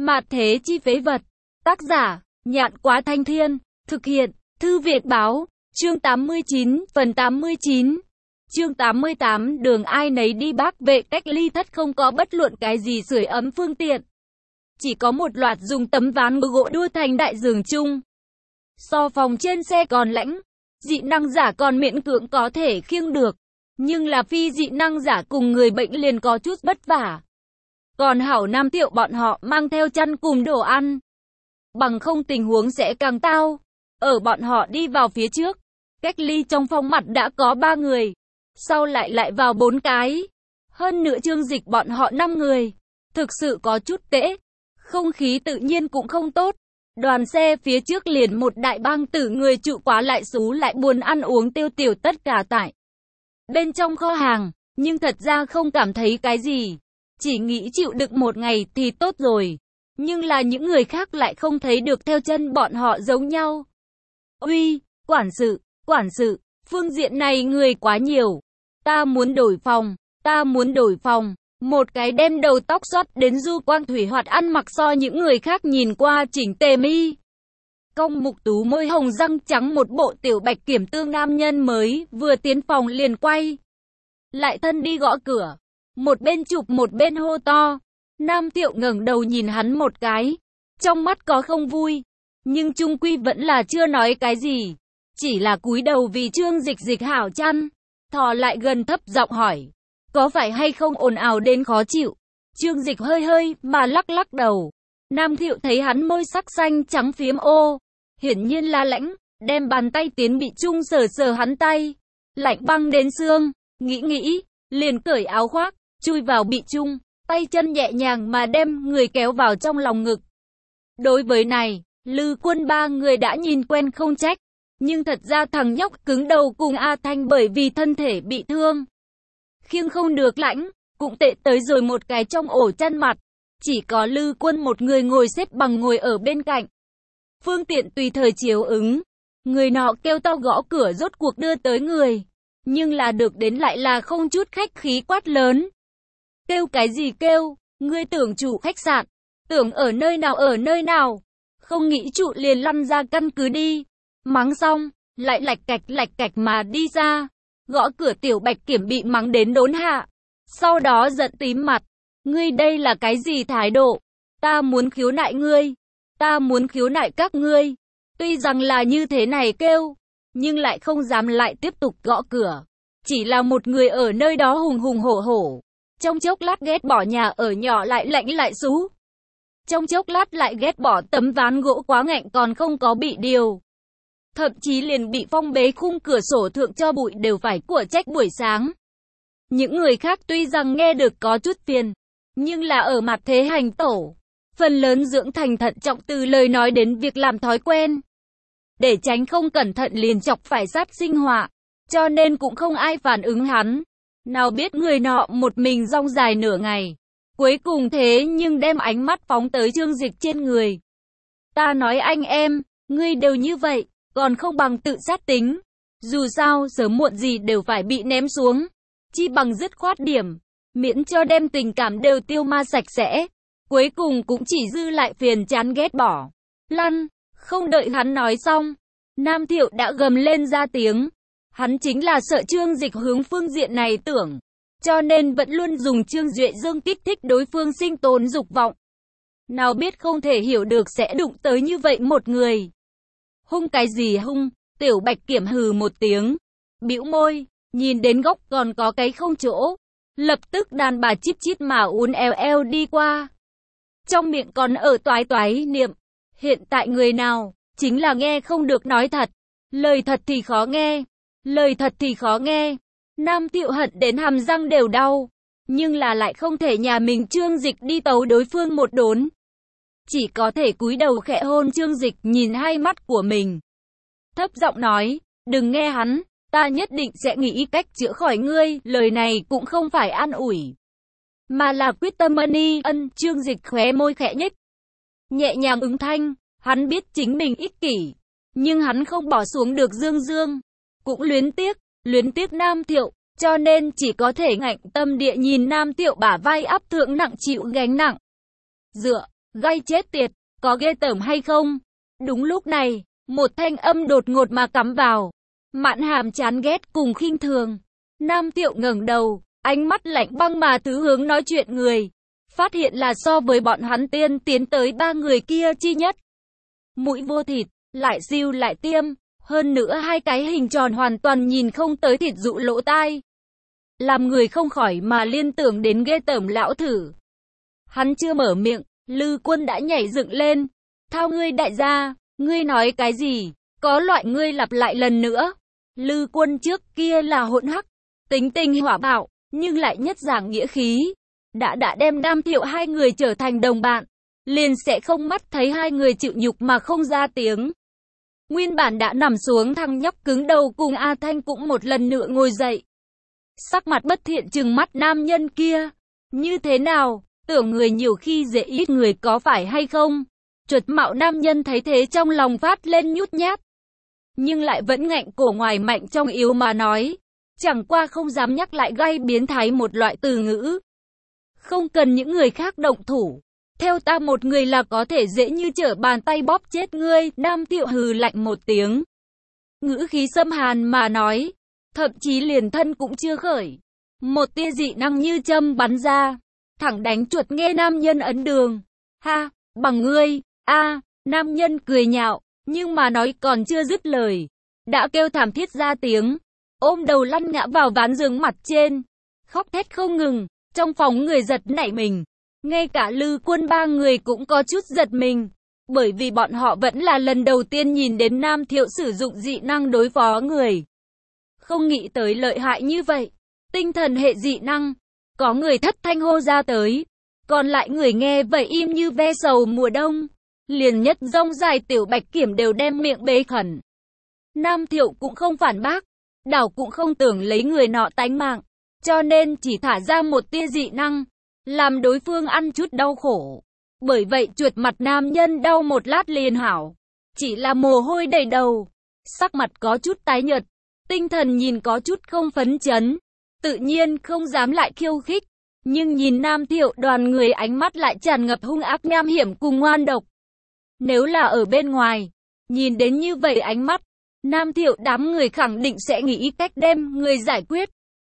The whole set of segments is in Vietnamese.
Mạt thế chi phế vật. Tác giả, Nhạn Quá Thanh Thiên. Thực hiện, Thư Việt Báo. Chương 89, phần 89. Chương 88, đường ai nấy đi. Bác vệ cách ly thất không có bất luận cái gì sưởi ấm phương tiện. Chỉ có một loạt dùng tấm ván gỗ đua thành đại giường chung. So phòng trên xe còn lãnh, dị năng giả còn miễn cưỡng có thể khiêng được. Nhưng là phi dị năng giả cùng người bệnh liền có chút vất vả. Còn hảo Nam Thiệu bọn họ mang theo chăn cùng đồ ăn. Bằng không tình huống sẽ càng tao. Ở bọn họ đi vào phía trước, cách ly trong phòng mặt đã có 3 người. Sau lại vào 4 cái. Hơn nữa Trương Dịch bọn họ 5 người. Thực sự có chút tễ. Không khí tự nhiên cũng không tốt. Đoàn xe phía trước liền một đại bang tử người trụ quá lại xú lại buồn ăn uống tiêu tiểu tất cả tại bên trong kho hàng. Nhưng thật ra không cảm thấy cái gì. Chỉ nghĩ chịu đựng một ngày thì tốt rồi. Nhưng là những người khác lại không thấy được theo chân bọn họ giống nhau. Uy, quản sự, phương diện này người quá nhiều. Ta muốn đổi phòng. Một cái đem đầu tóc xoắt đến du quang thủy hoạt ăn mặc so những người khác nhìn qua chỉnh tề mi. Cong mục tú môi hồng răng trắng một bộ tiểu bạch kiểm tương nam nhân mới vừa tiến phòng liền quay lại thân đi gõ cửa. Một bên chụp một bên hô to. Nam Thiệu ngẩng đầu nhìn hắn một cái. Trong mắt có không vui. Nhưng chung quy vẫn là chưa nói cái gì. Chỉ là cúi đầu vì Trương Dịch hảo chăn. Thò lại gần thấp giọng hỏi. Có phải hay không ồn ào đến khó chịu? Trương Dịch hơi mà lắc đầu. Nam Thiệu thấy hắn môi sắc xanh trắng phiếm ô. Hiển nhiên là lãnh. Đem bàn tay tiến bị Trung sờ hắn tay. Lạnh băng đến xương. Nghĩ. Liền cởi áo khoác. Chui vào bị Trung. Tay chân nhẹ nhàng mà đem người kéo vào trong lòng ngực. Đối với này, Lư Quân 3 người đã nhìn quen không trách. Nhưng thật ra thằng nhóc cứng đầu cùng A Thanh bởi vì thân thể bị thương. Khiêng không được lãnh, cũng tệ tới rồi một cái trong ổ chăn mặt. Chỉ có Lư Quân một người ngồi xếp bằng ngồi ở bên cạnh. Phương tiện tùy thời chiếu ứng. Người nọ kêu to gõ cửa rốt cuộc đưa tới người. Nhưng là được đến lại là không chút khách khí quát lớn. Kêu cái gì kêu, ngươi tưởng chủ khách sạn, tưởng ở nơi nào, không nghĩ trụ liền lăn ra căn cứ đi. Mắng xong, lại lạch cạch mà đi ra, gõ cửa tiểu bạch kiểm bị mắng đến đốn hạ. Sau đó giận tím mặt, ngươi đây là cái gì thái độ, ta muốn khiếu nại ngươi, ta muốn khiếu nại các ngươi. Tuy rằng là như thế này kêu, nhưng lại không dám lại tiếp tục gõ cửa. Chỉ là một người ở nơi đó hùng hổ. Trong chốc lát ghét bỏ nhà ở nhỏ lại lạnh lại xú. Trong chốc lát lại ghét bỏ tấm ván gỗ quá ngạnh còn không có bị điều. Thậm chí liền bị phong bế khung cửa sổ thượng cho bụi đều phải của trách buổi sáng. Những người khác tuy rằng nghe được có chút phiền, nhưng là ở mặt thế hành tổ. Phần lớn dưỡng thành thận trọng từ lời nói đến việc làm thói quen. Để tránh không cẩn thận liền chọc phải sát sinh họa. Cho nên cũng không ai phản ứng hắn. Nào biết người nọ một mình rong dài nửa ngày. Cuối cùng thế nhưng đem ánh mắt phóng tới Trương Dịch trên người. Ta nói anh em, ngươi đều như vậy, còn không bằng tự sát tính. Dù sao, sớm muộn gì đều phải bị ném xuống. Chi bằng dứt khoát điểm, miễn cho đem tình cảm đều tiêu ma sạch sẽ. Cuối cùng cũng chỉ dư lại phiền chán ghét bỏ. Lăn, không đợi hắn nói xong. Nam Thiệu đã gầm lên ra tiếng. Hắn chính là sợ Trương Dịch hướng phương diện này tưởng. Cho nên vẫn luôn dùng Trương Duệ Dương kích thích đối phương sinh tồn dục vọng. Nào biết không thể hiểu được sẽ đụng tới như vậy một người. Hung cái gì hung, tiểu bạch kiểm hừ một tiếng. Bĩu môi, nhìn đến góc còn có cái không chỗ. Lập tức đàn bà chít chít mà uốn eo đi qua. Trong miệng còn ở toái niệm. Hiện tại người nào, chính là nghe không được nói thật. Lời thật thì khó nghe. Nam Thiệu hận đến hàm răng đều đau. Nhưng là lại không thể nhà mình Trương Dịch đi tấu đối phương một đốn. Chỉ có thể cúi đầu khẽ hôn Trương Dịch nhìn hai mắt của mình. Thấp giọng nói, đừng nghe hắn, ta nhất định sẽ nghĩ cách chữa khỏi ngươi. Lời này cũng không phải an ủi, mà là quyết tâm ân. Trương Dịch khóe môi khẽ nhếch. Nhẹ nhàng ứng thanh, hắn biết chính mình ích kỷ. Nhưng hắn không bỏ xuống được Dương. Cũng luyến tiếc Nam Thiệu, cho nên chỉ có thể ngạnh tâm địa nhìn Nam Thiệu bả vai áp thượng nặng chịu gánh nặng. Gay chết tiệt, có ghê tởm hay không? Đúng lúc này, một thanh âm đột ngột mà cắm vào. Mạn Hàm chán ghét cùng khinh thường. Nam Thiệu ngẩng đầu, ánh mắt lạnh băng mà thứ hướng nói chuyện người. Phát hiện là so với bọn hắn tiên tiến tới 3 người kia chi nhất. Mũi vô thịt, lại siêu lại tiêm. Hơn nữa hai cái hình tròn hoàn toàn nhìn không tới thịt dụ lỗ tai. Làm người không khỏi mà liên tưởng đến ghê tởm lão thử. Hắn chưa mở miệng, Lư Quân đã nhảy dựng lên. Thao ngươi đại gia, ngươi nói cái gì? Có loại ngươi lặp lại lần nữa. Lư Quân trước kia là hỗn hắc, tính tình hỏa bạo, nhưng lại nhất giảng nghĩa khí. Đã đem Nam Thiệu hai người trở thành đồng bạn, liền sẽ không mắt thấy hai người chịu nhục mà không ra tiếng. Nguyên bản đã nằm xuống thằng nhóc cứng đầu cùng A Thanh cũng một lần nữa ngồi dậy. Sắc mặt bất thiện trừng mắt nam nhân kia. Như thế nào? Tưởng người nhiều khi dễ ít người có phải hay không? Chuột mạo nam nhân thấy thế trong lòng phát lên nhút nhát. Nhưng lại vẫn ngạnh cổ ngoài mạnh trong yếu mà nói. Chẳng qua không dám nhắc lại gay biến thái một loại từ ngữ. Không cần những người khác động thủ. Theo ta một người là có thể dễ như trở bàn tay bóp chết ngươi. Nam Thiệu hừ lạnh một tiếng. Ngữ khí xâm hàn mà nói. Thậm chí liền thân cũng chưa khởi. Một tia dị năng như châm bắn ra. Thẳng đánh chuột nghe nam nhân ấn đường. Ha, bằng ngươi, nam nhân cười nhạo. Nhưng mà nói còn chưa dứt lời. Đã kêu thảm thiết ra tiếng. Ôm đầu lăn ngã vào ván giường mặt trên. Khóc thét không ngừng. Trong phòng người giật nảy mình. Ngay cả Lư Quân 3 người cũng có chút giật mình. Bởi vì bọn họ vẫn là lần đầu tiên nhìn đến Nam Thiệu sử dụng dị năng đối phó người. Không nghĩ tới lợi hại như vậy. Tinh thần hệ dị năng. Có người thất thanh hô ra tới. Còn lại người nghe vậy im như ve sầu mùa đông. Liền nhất rông dài Tiểu Bạch Kiểm đều đem miệng bế khẩn. Nam Thiệu cũng không phản bác. Đảo cũng không tưởng lấy người nọ tánh mạng. Cho nên chỉ thả ra một tia dị năng. Làm đối phương ăn chút đau khổ. Bởi vậy chuột mặt nam nhân đau một lát liền hảo. Chỉ là mồ hôi đầy đầu. Sắc mặt có chút tái nhợt. Tinh thần nhìn có chút không phấn chấn. Tự nhiên không dám lại khiêu khích. Nhưng nhìn Nam Thiệu đoàn người ánh mắt lại tràn ngập hung ác nham hiểm cùng ngoan độc. Nếu là ở bên ngoài, nhìn đến như vậy ánh mắt, Nam Thiệu đám người khẳng định sẽ nghĩ cách đem người giải quyết.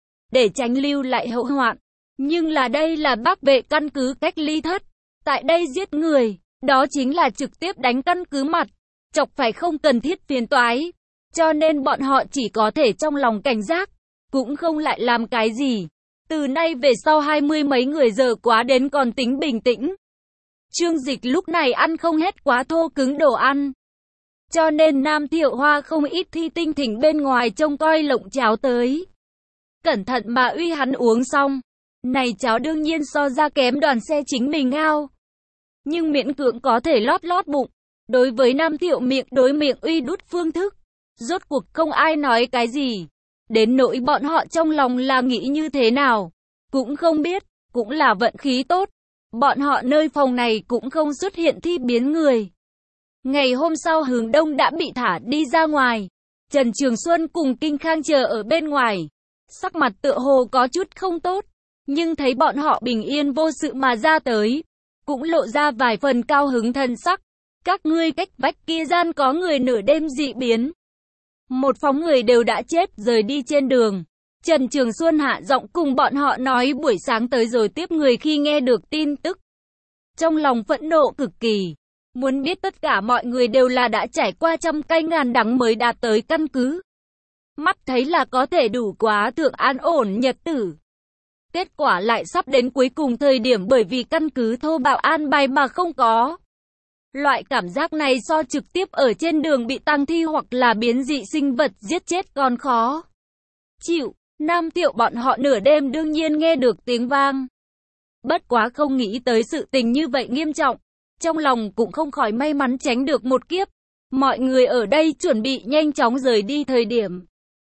Để tránh lưu lại hậu hoạn. Nhưng là đây là Bắc Vệ căn cứ cách ly thất. Tại đây giết người, đó chính là trực tiếp đánh căn cứ mặt. Chọc phải không cần thiết phiền toái. Cho nên bọn họ chỉ có thể trong lòng cảnh giác. Cũng không lại làm cái gì. Từ nay về sau 20 mấy người giờ quá đến còn tính bình tĩnh. Trương Dịch lúc này ăn không hết quá thô cứng đồ ăn. Cho nên Nam Thiệu Hoa không ít thi tinh thỉnh bên ngoài trông coi lộng cháo tới. Cẩn thận mà uy hắn uống xong. Này cháo đương nhiên so ra kém đoàn xe chính mình ao. Nhưng miễn cưỡng có thể lót bụng. Đối với Nam Thiệu miệng đối miệng uy đút phương thức. Rốt cuộc không ai nói cái gì. Đến nỗi bọn họ trong lòng là nghĩ như thế nào. Cũng không biết, cũng là vận khí tốt. Bọn họ nơi phòng này cũng không xuất hiện thi biến người. Ngày hôm sau Hướng Đông đã bị thả đi ra ngoài. Trần Trường Xuân cùng Kinh Khang chờ ở bên ngoài. Sắc mặt tựa hồ có chút không tốt. Nhưng thấy bọn họ bình yên vô sự mà ra tới. Cũng lộ ra vài phần cao hứng thân sắc. Các ngươi cách vách kia gian có người nửa đêm dị biến. Một phóng người đều đã chết rời đi trên đường. Trần Trường Xuân hạ giọng cùng bọn họ nói buổi sáng tới rồi tiếp người khi nghe được tin tức. Trong lòng phẫn nộ cực kỳ. Muốn biết tất cả mọi người đều là đã trải qua trăm cay ngàn đắng mới đạt tới căn cứ. Mắt thấy là có thể đủ quá thượng an ổn nhật tử. Kết quả lại sắp đến cuối cùng thời điểm bởi vì căn cứ thô bạo an bài mà không có. Loại cảm giác này so trực tiếp ở trên đường bị tang thi hoặc là biến dị sinh vật giết chết còn khó chịu. Nam Thiệu bọn họ nửa đêm đương nhiên nghe được tiếng vang. Bất quá không nghĩ tới sự tình như vậy nghiêm trọng. Trong lòng cũng không khỏi may mắn tránh được một kiếp. Mọi người ở đây chuẩn bị nhanh chóng rời đi thời điểm.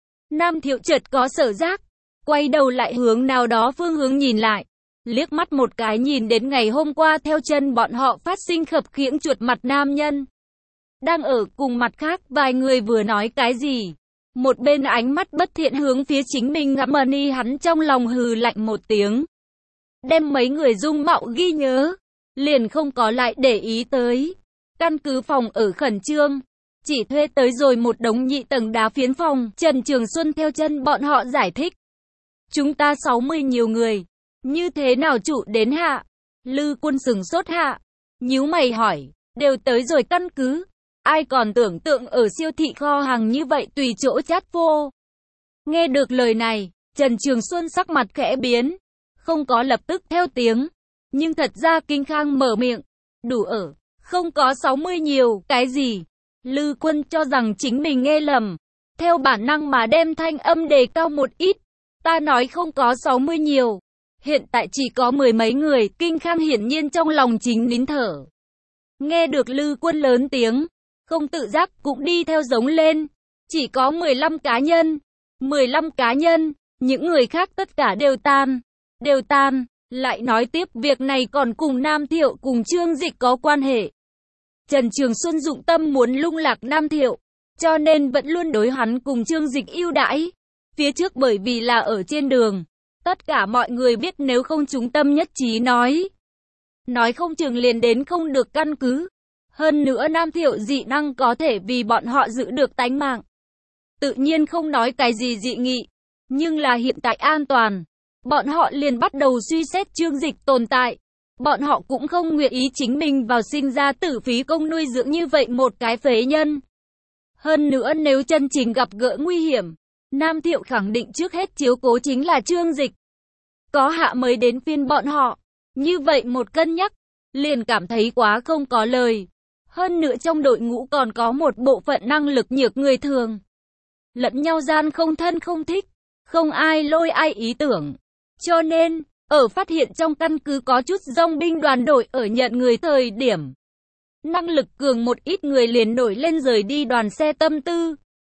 Nam Thiệu chợt có sở giác. Quay đầu lại hướng nào đó phương hướng nhìn lại. Liếc mắt một cái nhìn đến ngày hôm qua theo chân bọn họ phát sinh khập khiễng chuột mặt nam nhân. Đang ở cùng mặt khác vài người vừa nói cái gì. Một bên ánh mắt bất thiện hướng phía chính mình ngắm mani hắn trong lòng hừ lạnh một tiếng. Đem mấy người dung mạo ghi nhớ. liền không có lại để ý tới. Căn cứ phòng ở khẩn trương, chỉ thuê tới rồi một đống nhị tầng đá phiến phòng. Trần Trường Xuân theo chân bọn họ giải thích. Chúng ta 60 nhiều người, như thế nào trụ đến hạ? Lư Quân sừng sốt hạ, nhíu mày hỏi, đều tới rồi căn cứ. Ai còn tưởng tượng ở siêu thị kho hàng như vậy tùy chỗ chát vô. Nghe được lời này, Trần Trường Xuân sắc mặt khẽ biến, không có lập tức theo tiếng. Nhưng thật ra Kinh Khang mở miệng, đủ ở, không có 60 nhiều, cái gì? Lư Quân cho rằng chính mình nghe lầm, theo bản năng mà đem thanh âm đề cao một ít. Ta nói không có 60 nhiều, hiện tại chỉ có 10 mấy người. Kinh Khang hiển nhiên trong lòng chính nín thở. Nghe được Lư Quân lớn tiếng, không tự giác cũng đi theo giống lên. Chỉ có 15 cá nhân. 15 cá nhân, những người khác tất cả đều tan. Lại nói tiếp việc này còn cùng Nam Thiệu cùng Trương Dịch có quan hệ. Trần Trường Xuân dụng tâm muốn lung lạc Nam Thiệu, cho nên vẫn luôn đối hắn cùng Trương Dịch ưu đãi. Phía trước bởi vì là ở trên đường, tất cả mọi người biết nếu không chúng tâm nhất trí nói không chừng liền đến không được căn cứ. Hơn nữa Nam Thiệu dị năng có thể vì bọn họ giữ được tánh mạng. Tự nhiên không nói cái gì dị nghị, nhưng là hiện tại an toàn. Bọn họ liền bắt đầu suy xét Trương Dịch tồn tại. Bọn họ cũng không nguyện ý chính mình vào sinh ra tử phí công nuôi dưỡng như vậy một cái phế nhân. Hơn nữa nếu chân chính gặp gỡ nguy hiểm, Nam Thiệu khẳng định trước hết chiếu cố chính là Trương Dịch. Có hạ mới đến phiên bọn họ. Như vậy một cân nhắc, liền cảm thấy quá không có lời. Hơn nữa trong đội ngũ còn có một bộ phận năng lực nhược người thường. Lẫn nhau gian không thân không thích, không ai lôi ai ý tưởng. Cho nên, ở phát hiện trong căn cứ có chút dòng binh đoàn đội ở nhận người thời điểm. Năng lực cường một ít người liền nổi lên rời đi đoàn xe tâm tư.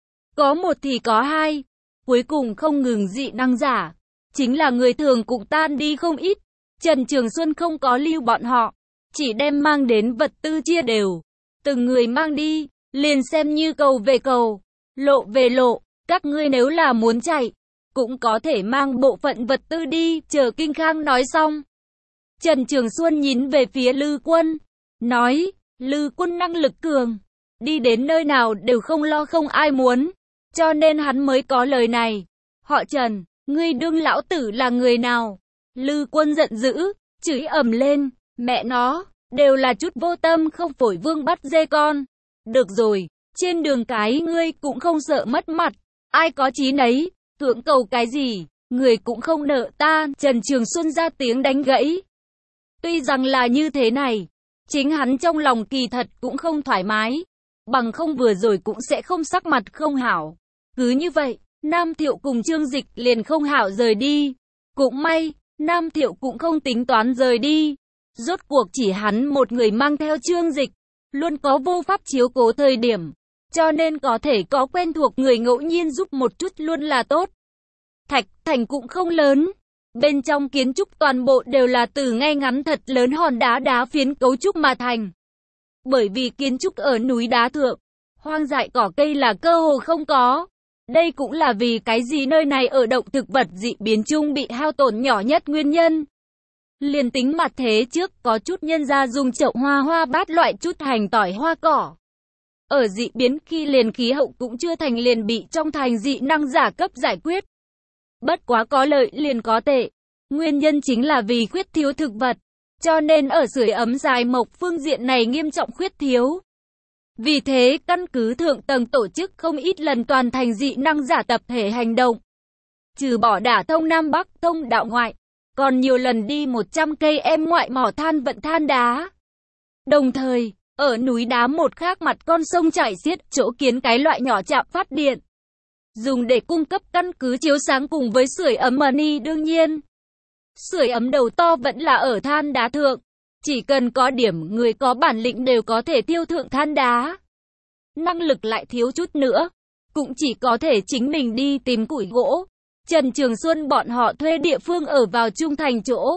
Có một thì có hai, cuối cùng không ngừng dị năng giả. Chính là người thường cũng tan đi không ít. Trần Trường Xuân không có lưu bọn họ, chỉ đem mang đến vật tư chia đều. Từng người mang đi, liền xem như cầu về cầu, lộ về lộ. Các ngươi nếu là muốn chạy, cũng có thể mang bộ phận vật tư đi. Chờ Kinh Khang nói xong, Trần Trường Xuân nhìn về phía Lư Quân, nói, Lư Quân năng lực cường, đi đến nơi nào đều không lo không ai muốn, cho nên hắn mới có lời này. Họ Trần, ngươi đương lão tử là người nào? Lư Quân giận dữ, chửi ầm lên, mẹ nó, đều là chút vô tâm không phổi vương bắt dê con. Được rồi, trên đường cái ngươi cũng không sợ mất mặt, ai có chí nấy, cưỡng cầu cái gì, người cũng không nợ ta. Trần Trường Xuân ra tiếng đánh gãy. Tuy rằng là như thế này, chính hắn trong lòng kỳ thật cũng không thoải mái, bằng không vừa rồi cũng sẽ không sắc mặt không hảo. Cứ như vậy, Nam Thiệu cùng Trương Dịch liền không hảo rời đi. Cũng may, Nam Thiệu cũng không tính toán rời đi. Rốt cuộc chỉ hắn một người mang theo Trương Dịch, luôn có vô pháp chiếu cố thời điểm, cho nên có thể có quen thuộc người ngẫu nhiên giúp một chút luôn là tốt. Thạch Thành cũng không lớn, bên trong kiến trúc toàn bộ đều là từ ngay ngắn thật lớn hòn đá phiến cấu trúc mà thành. Bởi vì kiến trúc ở núi đá thượng, hoang dại cỏ cây là cơ hồ không có. Đây cũng là vì cái gì nơi này ở động thực vật dị biến chung bị hao tổn nhỏ nhất nguyên nhân. Liền tính mặt thế trước có chút nhân gia dùng chậu hoa bát loại chút hành tỏi hoa cỏ. Ở dị biến khi liền khí hậu cũng chưa thành liền bị trong thành dị năng giả cấp giải quyết. Bất quá có lợi liền có tệ. Nguyên nhân chính là vì khuyết thiếu thực vật. Cho nên ở sưởi ấm dài mộc phương diện này nghiêm trọng khuyết thiếu. Vì thế căn cứ thượng tầng tổ chức không ít lần toàn thành dị năng giả tập thể hành động. Trừ bỏ đả thông Nam Bắc thông đạo ngoại, còn nhiều lần đi 100 cây em ngoại mỏ than vận than đá. Đồng thời, ở núi đá một khác mặt con sông chảy xiết chỗ kiến cái loại nhỏ trạm phát điện. Dùng để cung cấp căn cứ chiếu sáng cùng với sưởi ấm money đương nhiên. Sưởi ấm đầu to vẫn là ở than đá thượng. Chỉ cần có điểm người có bản lĩnh đều có thể thiêu thượng than đá. Năng lực lại thiếu chút nữa, cũng chỉ có thể chính mình đi tìm củi gỗ. Trần Trường Xuân bọn họ thuê địa phương ở vào trung thành chỗ.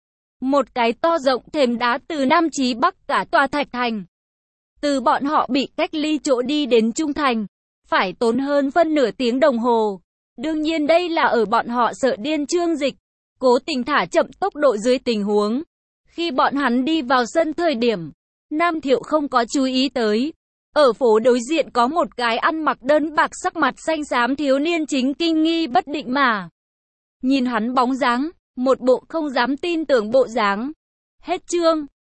Một cái to rộng thềm đá từ Nam chí Bắc cả tòa Thạch Thành. Từ bọn họ bị cách ly chỗ đi đến trung thành, phải tốn hơn phân nửa tiếng đồng hồ. Đương nhiên đây là ở bọn họ sợ điên Trương Dịch, cố tình thả chậm tốc độ dưới tình huống. Khi bọn hắn đi vào sân thời điểm, Nam Thiệu không có chú ý tới. Ở phố đối diện có một cái ăn mặc đơn bạc sắc mặt xanh xám thiếu niên chính kinh nghi bất định mà. Nhìn hắn bóng dáng, một bộ không dám tin tưởng bộ dáng. Hết chương.